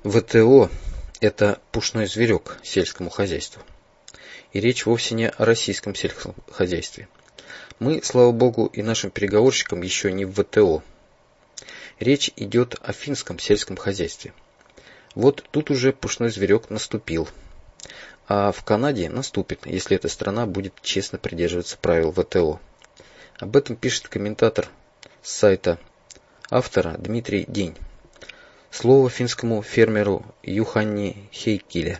ВТО– это пушной зверек сельскому хозяйству. И речь вовсе не о российском сельском хозяйстве. Мы, слава богу, и нашим переговорщикам еще не в ВТО. Речь идет о финском сельском хозяйстве. Вот тут уже пушной зверек наступил. А в Канаде наступит, если эта страна будет честно придерживаться правил ВТО. Об этом пишет комментатор с сайта автора Дмитрий День. Слово финскому фермеру Юханни Хейкиле.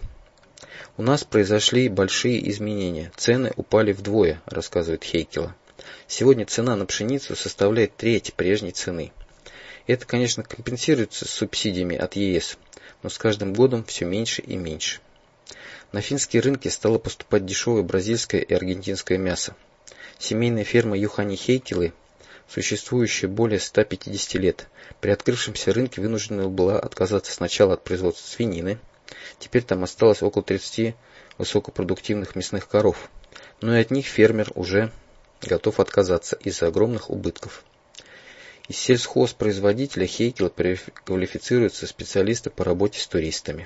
У нас произошли большие изменения. Цены упали вдвое, рассказывает Хейкила. Сегодня цена на пшеницу составляет треть прежней цены. Это, конечно, компенсируется субсидиями от ЕС, но с каждым годом все меньше и меньше. На финские рынки стало поступать дешевое бразильское и аргентинское мясо. Семейная ферма Юхани Хейкилы, существующая более 150 лет, при открывшемся рынке вынуждена была отказаться сначала от производства свинины. Теперь там осталось около 30 высокопродуктивных мясных коров, но и от них фермер уже готов отказаться из-за огромных убытков. Из сельхозпроизводителя Хейкила квалифицируются специалисты по работе с туристами.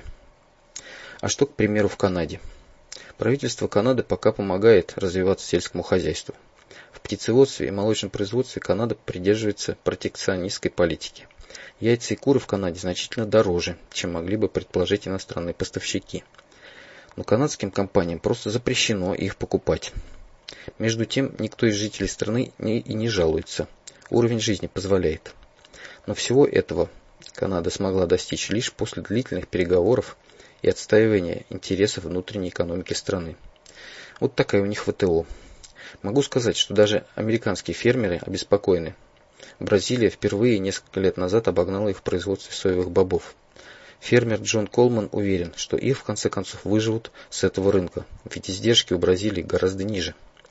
А что, к примеру, в Канаде? Правительство Канады пока помогает развиваться сельскому хозяйству. В птицеводстве и молочном производстве Канада придерживается протекционистской политики. Яйца и куры в Канаде значительно дороже, чем могли бы предположить иностранные поставщики. Но канадским компаниям просто запрещено их покупать. Между тем, никто из жителей страны и не жалуется. Уровень жизни позволяет. Но всего этого Канада смогла достичь лишь после длительных переговоров и отстаивания интересов внутренней экономики страны. Вот такая у них ВТО. Могу сказать, что даже американские фермеры обеспокоены. Бразилия впервые несколько лет назад обогнала их в производстве соевых бобов. Фермер Джон Колман уверен, что их в конце концов выживут с этого рынка, ведь издержки у Бразилии гораздо ниже.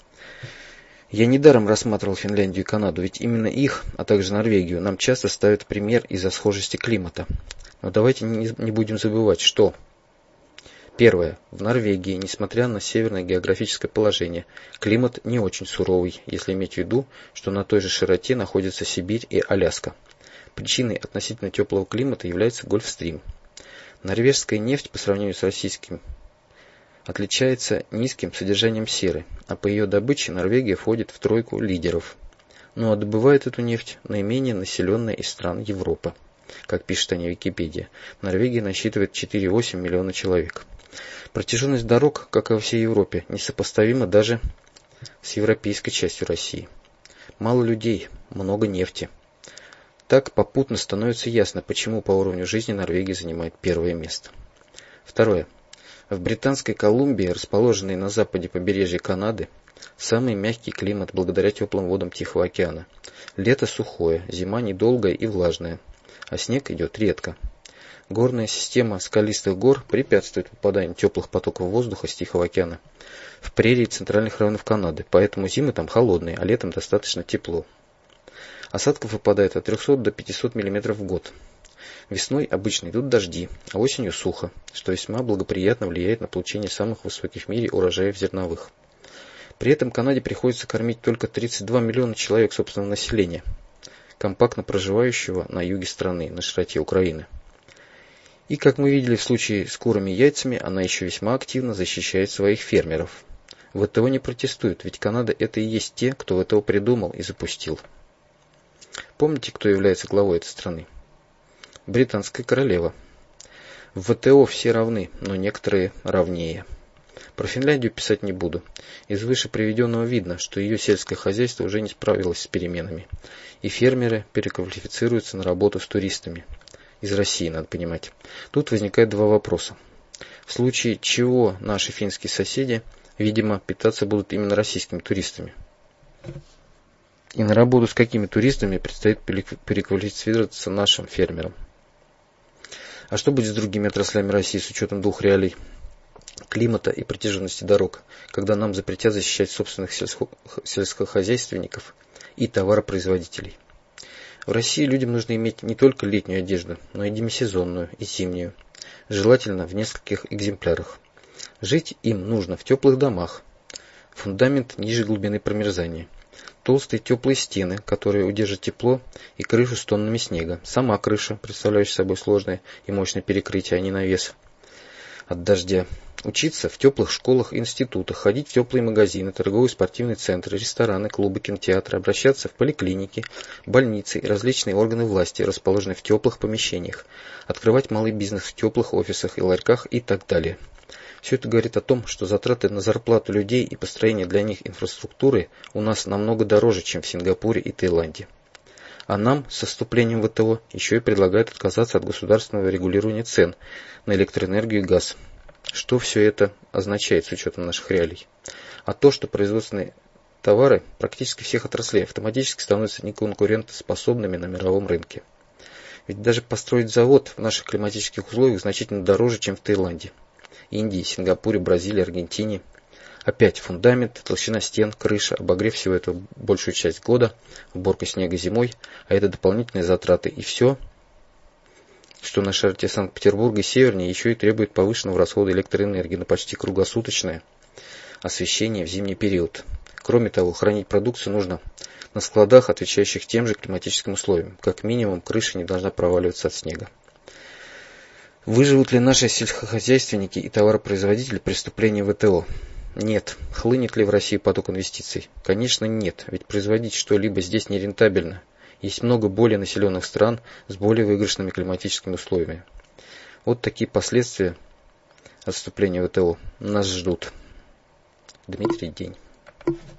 Я недаром рассматривал Финляндию и Канаду, ведь именно их, а также Норвегию, нам часто ставят в пример из-за схожести климата. Но давайте не будем забывать, что... Первое. В Норвегии, несмотря на северное географическое положение, климат не очень суровый, если иметь в виду, что на той же широте находятся Сибирь и Аляска. Причиной относительно теплого климата является Гольфстрим. Норвежская нефть по сравнению с российским отличается низким содержанием серы, а по ее добыче Норвегия входит в тройку лидеров. Ну а добывает эту нефть наименее населенная из стран Европы. Как пишет о ней Википедия, Норвегия насчитывает 4,8 миллиона человек. Протяженность дорог, как и во всей Европе, несопоставима даже с европейской частью России. Мало людей, много нефти. Так попутно становится ясно, почему по уровню жизни Норвегия занимает первое место. Второе. В Британской Колумбии, расположенной на западе побережья Канады, самый мягкий климат благодаря теплым водам Тихого океана. Лето сухое, зима недолгая и влажная, а снег идет редко. Горная система скалистых гор препятствует попаданию теплых потоков воздуха с Тихого океана в прерии центральных районов Канады, поэтому зимы там холодные, а летом достаточно тепло. Осадков выпадает от 300 до 500 мм в год. Весной обычно идут дожди, а осенью сухо, что весьма благоприятно влияет на получение самых высоких в мире урожаев зерновых. При этом Канаде приходится кормить только 32 миллиона человек собственного населения, компактно проживающего на юге страны, на широте Украины. И, как мы видели в случае с курами и яйцами, она еще весьма активно защищает своих фермеров. ВТО не протестует, ведь Канада это и есть те, кто ВТО придумал и запустил. Помните, кто является главой этой страны? Британская королева. В ВТО все равны, но некоторые равнее. Про Финляндию писать не буду. Из выше приведенного видно, что ее сельское хозяйство уже не справилось с переменами, и фермеры переквалифицируются на работу с туристами. Из России, надо понимать. Тут возникает два вопроса. В случае чего наши финские соседи, видимо, питаться будут именно российскими туристами. И на работу с какими туристами предстоит переквалифицироваться нашим фермерам. А что будет с другими отраслями России с учетом двух реалий? Климата и протяженности дорог, когда нам запретят защищать собственных сельскохозяйственников и товаропроизводителей. В России людям нужно иметь не только летнюю одежду, но и демисезонную, и зимнюю, желательно в нескольких экземплярах. Жить им нужно в теплых домах, фундамент ниже глубины промерзания. толстые теплые стены, которые удержат тепло, и крышу с тоннами снега. Сама крыша, представляющая собой сложное и мощное перекрытие, а не навес от дождя. Учиться в теплых школах и институтах, ходить в теплые магазины, торговые спортивные центры, рестораны, клубы, кинотеатры, обращаться в поликлиники, больницы и различные органы власти, расположенные в теплых помещениях, открывать малый бизнес в теплых офисах и ларьках и так далее. Все это говорит о том, что затраты на зарплату людей и построение для них инфраструктуры у нас намного дороже, чем в Сингапуре и Таиланде. А нам со вступлением в ВТО еще и предлагают отказаться от государственного регулирования цен на электроэнергию и газ. Что все это означает с учетом наших реалий? А то, что производственные товары практически всех отраслей автоматически становятся неконкурентоспособными на мировом рынке. Ведь даже построить завод в наших климатических условиях значительно дороже, чем в Таиланде, Индии, Сингапуре, Бразилии, Аргентине. Опять фундамент, толщина стен, крыша, обогрев всего этого большую часть года, уборка снега зимой, а это дополнительные затраты. И все, что на широте Санкт-Петербурга и севернее, еще и требует повышенного расхода электроэнергии на почти круглосуточное освещение в зимний период. Кроме того, хранить продукцию нужно на складах, отвечающих тем же климатическим условиям. Как минимум, крыша не должна проваливаться от снега. Выживут ли наши сельскохозяйственники и товаропроизводители при вступлении в ВТО? Нет. Хлынет ли в Россию поток инвестиций? Конечно, нет, ведь производить что-либо здесь нерентабельно. Есть много более населенных стран с более выигрышными климатическими условиями. Вот такие последствия от вступления в ВТО нас ждут. Дмитрий День.